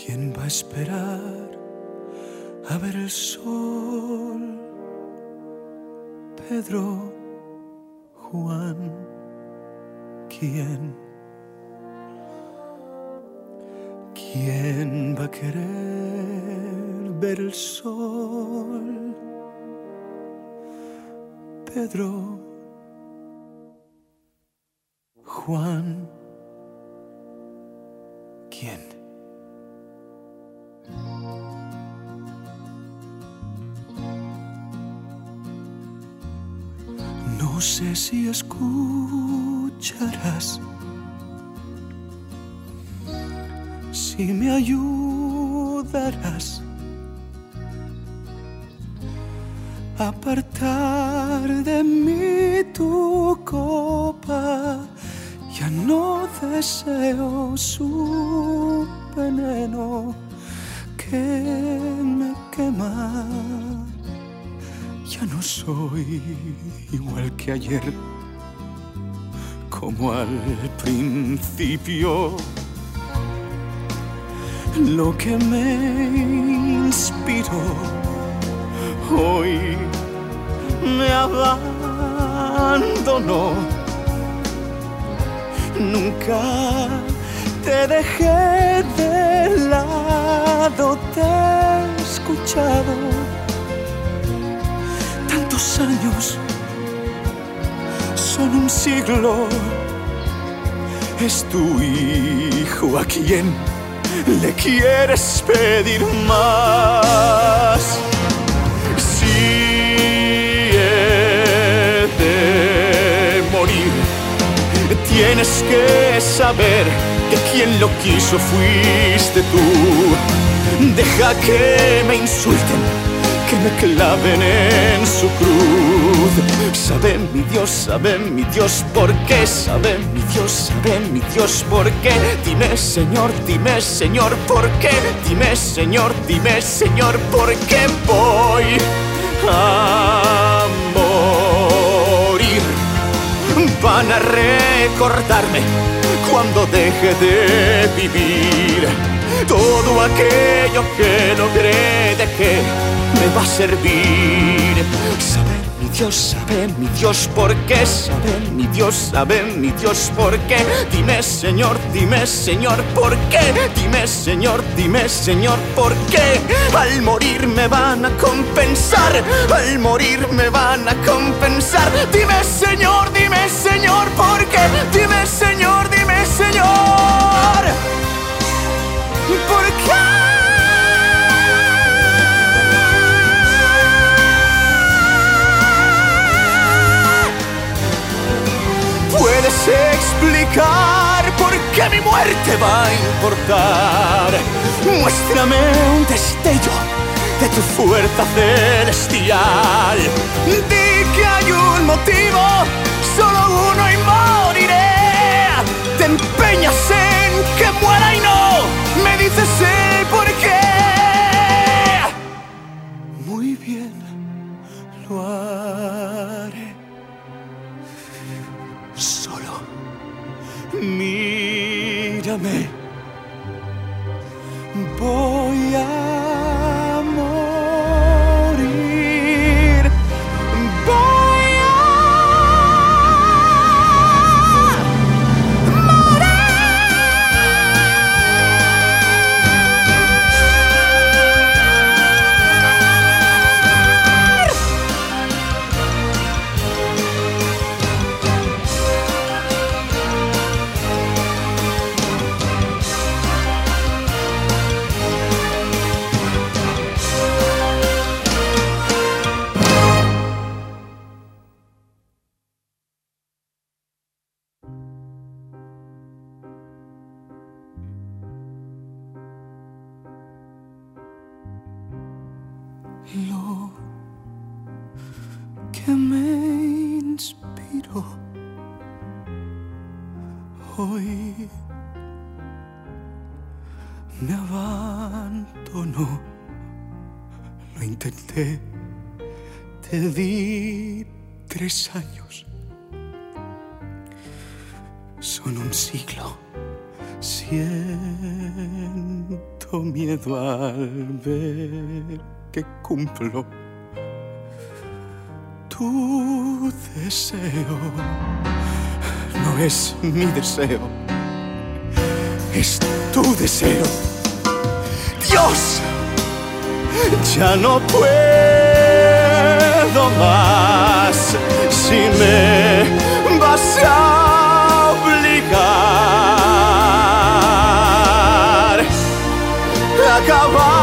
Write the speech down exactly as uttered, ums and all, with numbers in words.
¿Quién va a esperar a ver el sol? Pedro, Juan, ¿quién? ¿Quién va a querer ver el sol? Pedro, Juan, ¿quién? No sé si escucharás, si me ayudarás a apartar de mí tu copa. Ya no deseo su veneno que me quema. Ya no soy igual que ayer, como al principio. Lo que me inspiró hoy me abandonó. Nunca te dejé de lado, te he escuchado tantos años, son un siglo. Es tu hijo a quien le quieres pedir más. Si he de morir, tienes que saber que quien lo quiso fuiste tú. Deja que me insulten, que me claven en su cruz. Sabe mi Dios, sabe mi Dios por qué. Sabe mi Dios, sabe mi Dios por qué. Dime Señor, dime Señor por qué. Dime Señor, dime Señor por qué voy a morir. Van a recordarme cuando deje de vivir. Todo aquello que logré, de qué me va a servir. Sabe mi Dios, sabe mi Dios por qué. Sabe mi Dios, sabe mi Dios por qué. Dime Señor, dime Señor por qué. Dime Señor, dime Señor por qué. Al morir me van a compensar, al morir me van a compensar. Dime Señor, dime Señor por qué. Dime Señor, dime Señor por qué. ¿Puedes explicar por qué mi muerte va a importar? Muéstrame un destello de tu fuerza celestial. Di que hay un motivo, solo uno y moriré. Te empeñas en que muera y no me dices el por qué. Muy bien, lo haré. Solo mírame. Voy a morir. Voy a lo que me inspiró hoy me abandonó. Lo intenté, te di tres años, son un siglo. Siento siento miedo al ver que cumplo tu deseo. No es mi deseo, es tu deseo. Dios, ya no puedo más. Si me vas a obligar a acabar